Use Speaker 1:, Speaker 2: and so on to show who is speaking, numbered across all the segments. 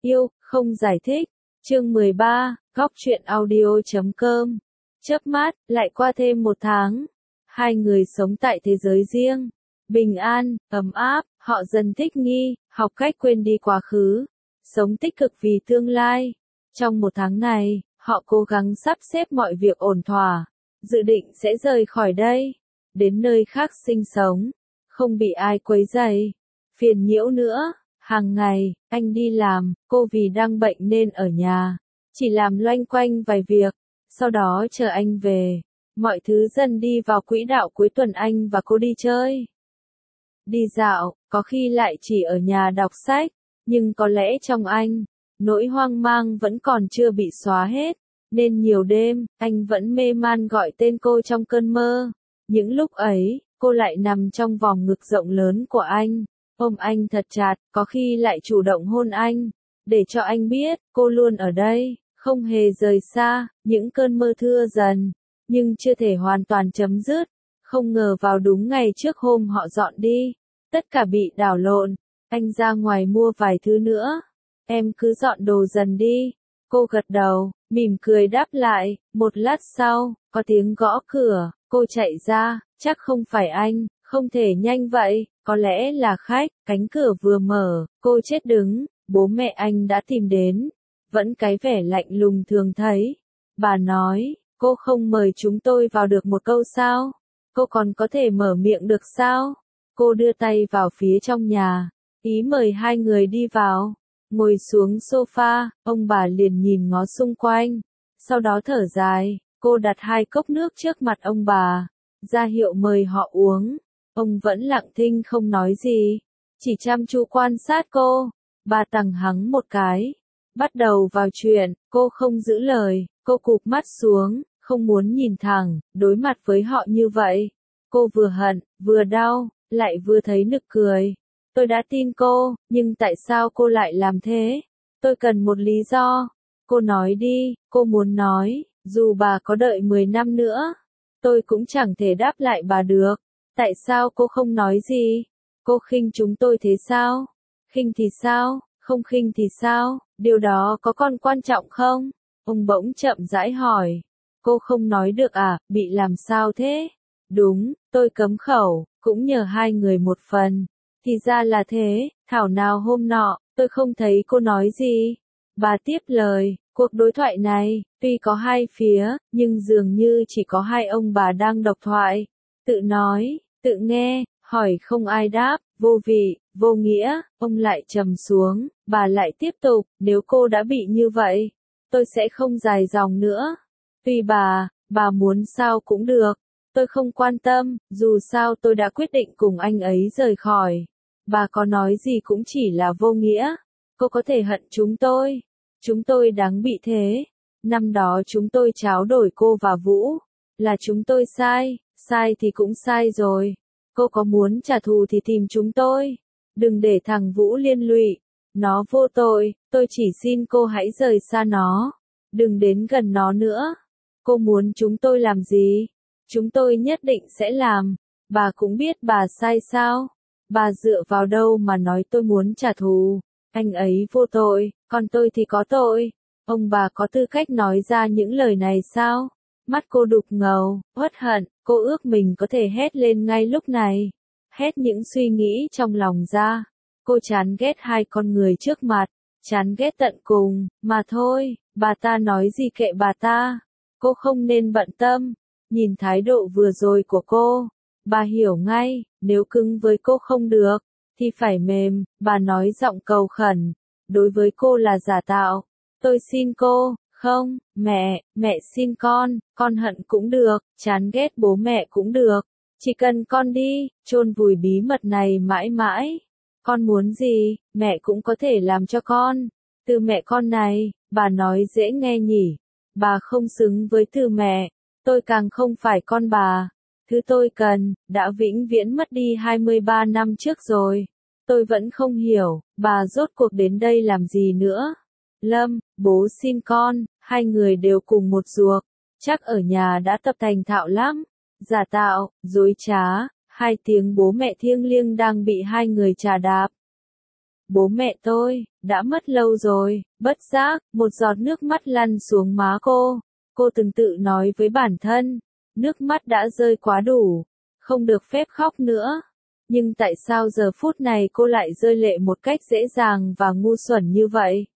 Speaker 1: Yêu, không giải thích. Chương 13, góc truyện audio.com. Chớp mắt, lại qua thêm 1 tháng. Hai người sống tại thế giới riêng. Bình an, ấm áp, họ dần thích nghi, học cách quên đi quá khứ. Sống tích cực vì tương lai. Trong 1 tháng này, họ cố gắng sắp xếp mọi việc ổn thỏa. Dự định sẽ rời khỏi đây. Đến nơi khác sinh sống. Không bị ai quấy rầy, phiền nhiễu nữa. Hàng ngày, anh đi làm, cô vì đang bệnh nên ở nhà. Chỉ làm loanh quanh vài việc. Sau đó chờ anh về. Mọi thứ dần đi vào quỹ đạo, cuối tuần anh và cô đi chơi. Đi dạo, có khi lại chỉ ở nhà đọc sách. Nhưng có lẽ trong anh, nỗi hoang mang vẫn còn chưa bị xóa hết. Nên nhiều đêm, anh vẫn mê man gọi tên cô trong cơn mơ. Những lúc ấy, cô lại nằm trong vòng ngực rộng lớn của anh. Ôm anh thật chặt, có khi lại chủ động hôn anh. Để cho anh biết, cô luôn ở đây, không hề rời xa. Những cơn mơ thưa dần, nhưng chưa thể hoàn toàn chấm dứt. Không ngờ vào đúng ngày trước hôm họ dọn đi, tất cả bị đảo lộn. Anh ra ngoài mua vài thứ nữa. Em cứ dọn đồ dần đi. Cô gật đầu, mỉm cười đáp lại. Một lát sau, có tiếng gõ cửa. Cô chạy ra, chắc không phải anh, không thể nhanh vậy, có lẽ là khách. Cánh cửa vừa mở, cô chết đứng. Bố mẹ anh đã tìm đến. Vẫn cái vẻ lạnh lùng thường thấy. Bà nói, cô không mời chúng tôi vào được một câu sao? Cô còn có thể mở miệng được sao? Cô đưa tay vào phía trong nhà, ý mời hai người đi vào. Ngồi xuống sofa, ông bà liền nhìn ngó xung quanh. Sau đó thở dài, cô đặt 2 cốc nước trước mặt ông bà, ra hiệu mời họ uống. Ông vẫn lặng thinh không nói gì, chỉ chăm chú quan sát cô. Bà tằng hắng một cái, bắt đầu vào chuyện. Cô không giữ lời, cô cụp mắt xuống, không muốn nhìn thẳng, đối mặt với họ như vậy. Cô vừa hận, vừa đau, lại vừa thấy nực cười. Tôi đã tin cô, nhưng tại sao cô lại làm thế? Tôi cần một lý do. Cô nói đi, cô muốn nói, dù bà có đợi 10 năm nữa, tôi cũng chẳng thể đáp lại bà được. Tại sao cô không nói gì? Cô khinh chúng tôi thế sao? Khinh thì sao? Không khinh thì sao? Điều đó có còn quan trọng không? Ông bỗng chậm rãi hỏi. Cô không nói được à, bị làm sao thế? Đúng, tôi cấm khẩu, cũng nhờ hai người một phần. Thì ra là thế, thảo nào hôm nọ, tôi không thấy cô nói gì. Bà tiếp lời, cuộc đối thoại này, tuy có 2 phía, nhưng dường như chỉ có 2 ông bà đang độc thoại. Tự nói, tự nghe, hỏi không ai đáp, vô vị, vô nghĩa. Ông lại trầm xuống, bà lại tiếp tục, nếu cô đã bị như vậy, tôi sẽ không dài dòng nữa. Tuy bà muốn sao cũng được. Tôi không quan tâm, dù sao tôi đã quyết định cùng anh ấy rời khỏi. Bà có nói gì cũng chỉ là vô nghĩa. Cô có thể hận chúng tôi. Chúng tôi đáng bị thế. Năm đó chúng tôi tráo đổi cô và Vũ. Là chúng tôi sai thì cũng sai rồi. Cô có muốn trả thù thì tìm chúng tôi. Đừng để thằng Vũ liên lụy. Nó vô tội, tôi chỉ xin cô hãy rời xa nó. Đừng đến gần nó nữa. Cô muốn chúng tôi làm gì? Chúng tôi nhất định sẽ làm. Bà cũng biết bà sai sao? Bà dựa vào đâu mà nói tôi muốn trả thù? Anh ấy vô tội, còn tôi thì có tội. Ông bà có tư cách nói ra những lời này sao? Mắt cô đục ngầu, uất hận, cô ước mình có thể hét lên ngay lúc này. Hét những suy nghĩ trong lòng ra. Cô chán ghét 2 con người trước mặt, chán ghét tận cùng, mà thôi, bà ta nói gì kệ bà ta. Cô không nên bận tâm. Nhìn thái độ vừa rồi của cô, bà hiểu ngay, nếu cứng với cô không được, thì phải mềm. Bà nói giọng cầu khẩn, đối với cô là giả tạo. Tôi xin cô, không, mẹ xin con hận cũng được, chán ghét bố mẹ cũng được. Chỉ cần con đi, chôn vùi bí mật này mãi mãi. Con muốn gì, mẹ cũng có thể làm cho con. Từ mẹ con này, bà nói dễ nghe nhỉ. Bà không xứng với từ mẹ. Tôi càng không phải con bà. Thứ tôi cần, đã vĩnh viễn mất đi 23 năm trước rồi. Tôi vẫn không hiểu, bà rốt cuộc đến đây làm gì nữa. Lâm, bố xin con, 2 người đều cùng một ruột. Chắc ở nhà đã tập thành thạo lắm. Giả tạo, dối trá, 2 tiếng bố mẹ thiêng liêng đang bị 2 người chà đạp. Bố mẹ tôi, đã mất lâu rồi, bất giác, một giọt nước mắt lăn xuống má cô. Cô từng tự nói với bản thân, nước mắt đã rơi quá đủ, không được phép khóc nữa. Nhưng tại sao giờ phút này cô lại rơi lệ một cách dễ dàng và ngu xuẩn như vậy?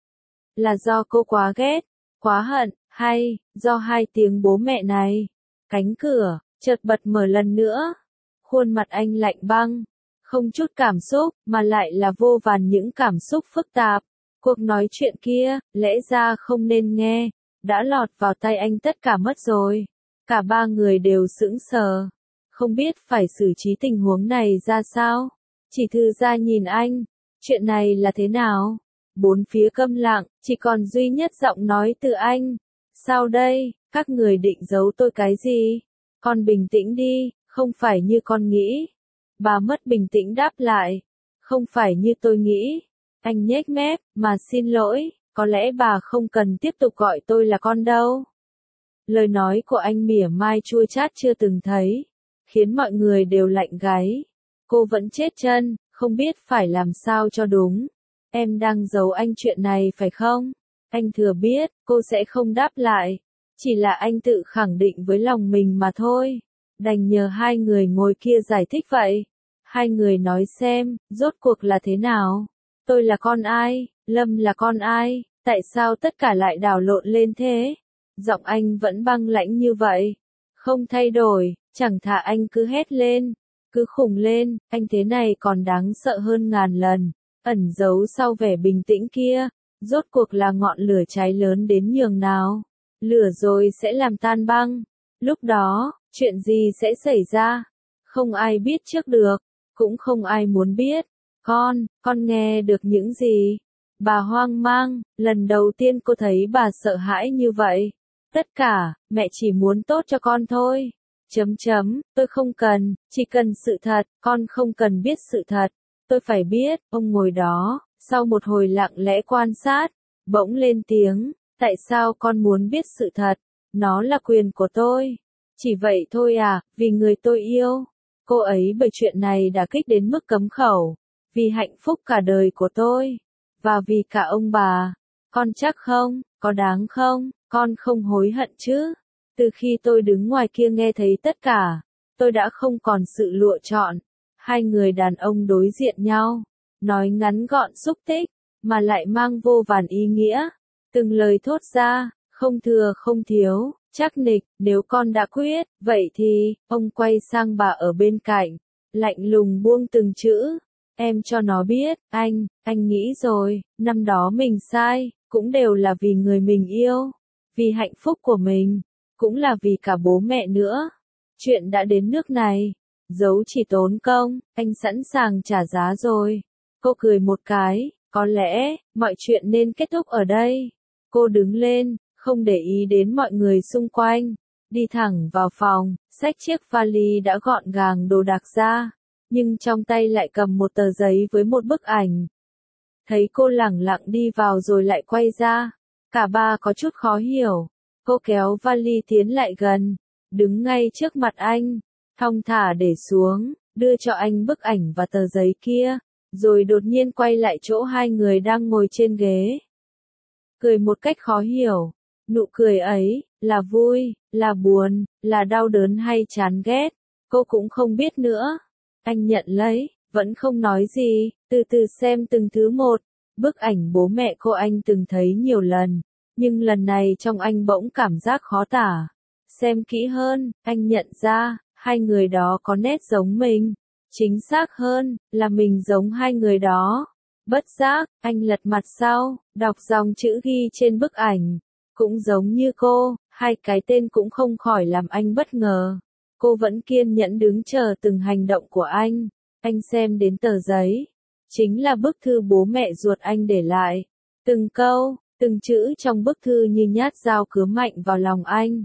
Speaker 1: Là do cô quá ghét, quá hận, hay do hai tiếng bố mẹ này? Cánh cửa chợt bật mở lần nữa. Khuôn mặt anh lạnh băng, không chút cảm xúc, mà lại là vô vàn những cảm xúc phức tạp. Cuộc nói chuyện kia, lẽ ra không nên nghe, đã lọt vào tay anh tất cả mất rồi. Cả ba người đều sững sờ, không biết phải xử trí tình huống này ra sao. Chỉ Thư ra nhìn anh, chuyện này là thế nào? Bốn phía câm lặng, chỉ còn duy nhất giọng nói từ anh. Sao đây, các người định giấu tôi cái gì? Con bình tĩnh đi, không phải như con nghĩ. Bà mất bình tĩnh đáp lại. Không phải như tôi nghĩ. Anh nhếch mép, mà xin lỗi, có lẽ bà không cần tiếp tục gọi tôi là con đâu. Lời nói của anh mỉa mai chua chát chưa từng thấy, khiến mọi người đều lạnh gáy. Cô vẫn chết chân, không biết phải làm sao cho đúng. Em đang giấu anh chuyện này phải không? Anh thừa biết, cô sẽ không đáp lại. Chỉ là anh tự khẳng định với lòng mình mà thôi. Đành nhờ hai người ngồi kia giải thích vậy. Hai người nói xem, rốt cuộc là thế nào? Tôi là con ai? Lâm là con ai? Tại sao tất cả lại đảo lộn lên thế? Giọng anh vẫn băng lãnh như vậy. Không thay đổi, chẳng thà anh cứ hét lên, cứ khùng lên, anh thế này còn đáng sợ hơn ngàn lần. Ẩn giấu sau vẻ bình tĩnh kia, rốt cuộc là ngọn lửa cháy lớn đến nhường nào. Lửa rồi sẽ làm tan băng. Lúc đó, chuyện gì sẽ xảy ra? Không ai biết trước được, cũng không ai muốn biết. Con nghe được những gì? Bà hoang mang, lần đầu tiên cô thấy bà sợ hãi như vậy. Tất cả, mẹ chỉ muốn tốt cho con thôi. Tôi không cần, chỉ cần sự thật, con không cần biết sự thật. Tôi phải biết, ông ngồi đó, sau một hồi lặng lẽ quan sát, bỗng lên tiếng, tại sao con muốn biết sự thật? Nó là quyền của tôi. Chỉ vậy thôi à, vì người tôi yêu. Cô ấy bởi chuyện này đã kích đến mức cấm khẩu. Vì hạnh phúc cả đời của tôi. Và vì cả ông bà. Con chắc không, có đáng không, con không hối hận chứ. Từ khi tôi đứng ngoài kia nghe thấy tất cả, tôi đã không còn sự lựa chọn. Hai người đàn ông đối diện nhau, nói ngắn gọn xúc tích, mà lại mang vô vàn ý nghĩa. Từng lời thốt ra, không thừa không thiếu, chắc nịch, nếu con đã quyết, vậy thì, ông quay sang bà ở bên cạnh, lạnh lùng buông từng chữ. Em cho nó biết, anh nghĩ rồi, năm đó mình sai, cũng đều là vì người mình yêu, vì hạnh phúc của mình, cũng là vì cả bố mẹ nữa. Chuyện đã đến nước này, giấu chỉ tốn công, anh sẵn sàng trả giá rồi. Cô cười một cái, có lẽ, mọi chuyện nên kết thúc ở đây. Cô đứng lên, không để ý đến mọi người xung quanh, đi thẳng vào phòng, xách chiếc vali đã gọn gàng đồ đạc ra, nhưng trong tay lại cầm một tờ giấy với một bức ảnh. Thấy cô lẳng lặng đi vào rồi lại quay ra, cả ba có chút khó hiểu. Cô kéo vali tiến lại gần, đứng ngay trước mặt anh, thong thả để xuống, đưa cho anh bức ảnh và tờ giấy kia, rồi đột nhiên quay lại chỗ hai người đang ngồi trên ghế. Cười một cách khó hiểu, nụ cười ấy, là vui, là buồn, là đau đớn hay chán ghét, cô cũng không biết nữa. Anh nhận lấy, vẫn không nói gì, từ từ xem từng thứ một. Bức ảnh bố mẹ cô anh từng thấy nhiều lần, nhưng lần này trong anh bỗng cảm giác khó tả. Xem kỹ hơn, anh nhận ra, hai người đó có nét giống mình. Chính xác hơn, là mình giống hai người đó. Bất giác, anh lật mặt sau, đọc dòng chữ ghi trên bức ảnh. Cũng giống như cô, hai cái tên cũng không khỏi làm anh bất ngờ. Cô vẫn kiên nhẫn đứng chờ từng hành động của anh. Anh xem đến tờ giấy. Chính là bức thư bố mẹ ruột anh để lại. Từng câu, từng chữ trong bức thư như nhát dao cứa mạnh vào lòng anh.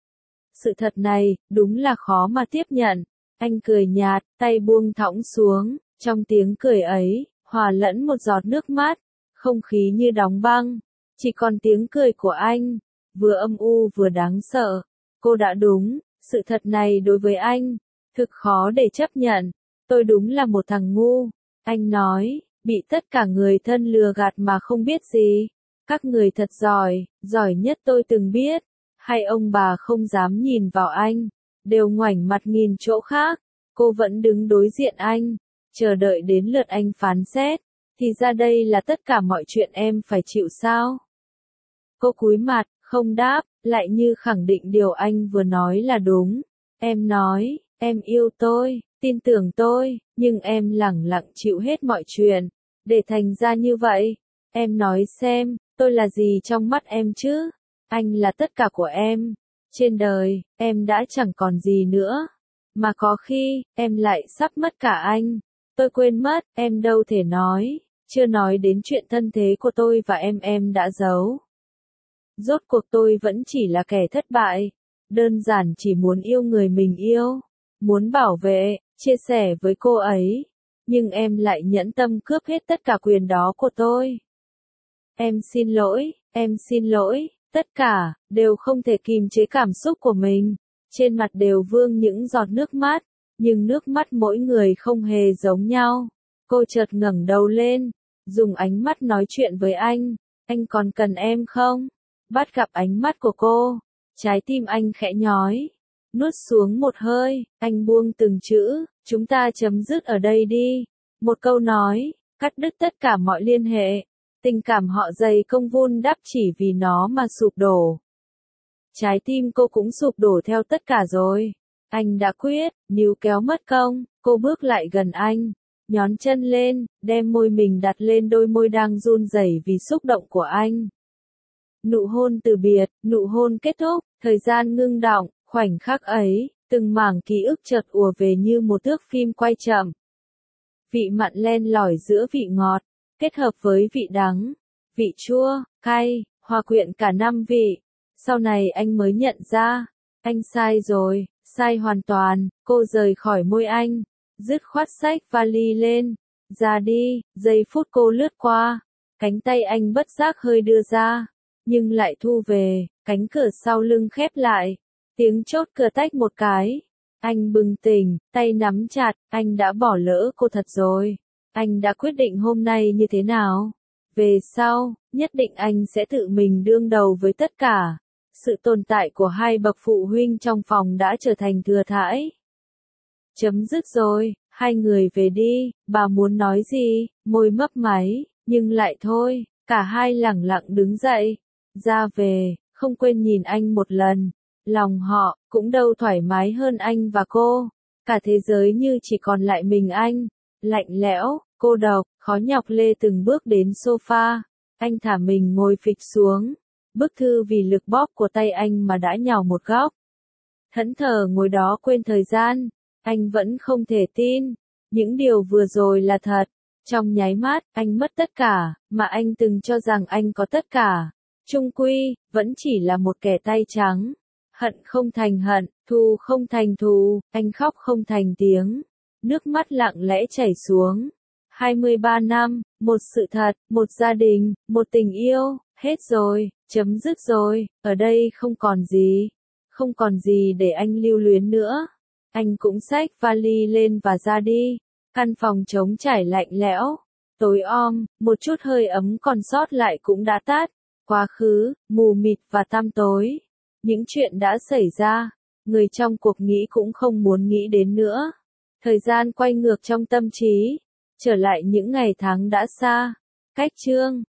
Speaker 1: Sự thật này, đúng là khó mà tiếp nhận. Anh cười nhạt, tay buông thõng xuống, trong tiếng cười ấy, hòa lẫn một giọt nước mắt, không khí như đóng băng. Chỉ còn tiếng cười của anh, vừa âm u vừa đáng sợ. Cô đã đúng, sự thật này đối với anh, thực khó để chấp nhận. Tôi đúng là một thằng ngu. Anh nói, bị tất cả người thân lừa gạt mà không biết gì. Các người thật giỏi, giỏi nhất tôi từng biết. Hai ông bà không dám nhìn vào anh, đều ngoảnh mặt nhìn chỗ khác. Cô vẫn đứng đối diện anh, chờ đợi đến lượt anh phán xét. Thì ra đây là tất cả mọi chuyện em phải chịu sao? Cô cúi mặt, không đáp, lại như khẳng định điều anh vừa nói là đúng. Em nói, em yêu tôi, tin tưởng tôi, nhưng em lẳng lặng chịu hết mọi chuyện, để thành ra như vậy. Em nói xem, tôi là gì trong mắt em chứ? Anh là tất cả của em. Trên đời, em đã chẳng còn gì nữa. Mà có khi, em lại sắp mất cả anh. Tôi quên mất, em đâu thể nói. Chưa nói đến chuyện thân thế của tôi và em đã giấu. Rốt cuộc tôi vẫn chỉ là kẻ thất bại. Đơn giản chỉ muốn yêu người mình yêu. Muốn bảo vệ, chia sẻ với cô ấy. Nhưng em lại nhẫn tâm cướp hết tất cả quyền đó của tôi. Em xin lỗi, tất cả, đều không thể kìm chế cảm xúc của mình. Trên mặt đều vương những giọt nước mắt, nhưng nước mắt mỗi người không hề giống nhau. Cô chợt ngẩng đầu lên, dùng ánh mắt nói chuyện với anh còn cần em không? Bắt gặp ánh mắt của cô, trái tim anh khẽ nhói. Nuốt xuống một hơi, anh buông từng chữ, chúng ta chấm dứt ở đây đi. Một câu nói, cắt đứt tất cả mọi liên hệ. Tình cảm họ dày công vun đắp chỉ vì nó mà sụp đổ. Trái tim cô cũng sụp đổ theo tất cả rồi. Anh đã quyết, níu kéo mất công, cô bước lại gần anh, nhón chân lên, đem môi mình đặt lên đôi môi đang run rẩy vì xúc động của anh. Nụ hôn từ biệt, nụ hôn kết thúc, thời gian ngưng đọng, khoảnh khắc ấy, từng mảng ký ức chợt ùa về như một thước phim quay chậm. Vị mặn len lỏi giữa vị ngọt, kết hợp với vị đắng, vị chua, cay, hòa quyện cả năm vị. Sau này anh mới nhận ra, anh sai rồi, sai hoàn toàn. Cô rời khỏi môi anh, dứt khoát xách vali lên, ra đi. Giây phút cô lướt qua, cánh tay anh bất giác hơi đưa ra, nhưng lại thu về, cánh cửa sau lưng khép lại, tiếng chốt cửa tách một cái. Anh bừng tỉnh, tay nắm chặt, anh đã bỏ lỡ cô thật rồi. Anh đã quyết định hôm nay như thế nào. Về sau, nhất định anh sẽ tự mình đương đầu với tất cả. Sự tồn tại của hai bậc phụ huynh trong phòng đã trở thành thừa thãi. Chấm dứt rồi, hai người về đi. Bà muốn nói gì, môi mấp máy, nhưng lại thôi. Cả hai lẳng lặng đứng dậy, ra về, không quên nhìn anh một lần. Lòng họ cũng đâu thoải mái hơn anh và cô. Cả thế giới như chỉ còn lại mình anh. Lạnh lẽo, cô độc, khó nhọc lê từng bước đến sofa. Anh thả mình ngồi phịch xuống. Bức thư vì lực bóp của tay anh mà đã nhào một góc. Thẫn thờ ngồi đó quên thời gian. Anh vẫn không thể tin. Những điều vừa rồi là thật. Trong nháy mắt, anh mất tất cả, mà anh từng cho rằng anh có tất cả. Chung quy, vẫn chỉ là một kẻ tay trắng. Hận không thành hận, thù không thành thù, anh khóc không thành tiếng. Nước mắt lặng lẽ chảy xuống. 23 năm, một sự thật, một gia đình, một tình yêu, hết rồi, chấm dứt rồi, ở đây không còn gì. Không còn gì để anh lưu luyến nữa. Anh cũng xách vali lên và ra đi. Căn phòng trống trải lạnh lẽo, tối om, một chút hơi ấm còn sót lại cũng đã tắt. Quá khứ, mù mịt và tăm tối. Những chuyện đã xảy ra, người trong cuộc nghĩ cũng không muốn nghĩ đến nữa. Thời gian quay ngược trong tâm trí, trở lại những ngày tháng đã xa. Cách chương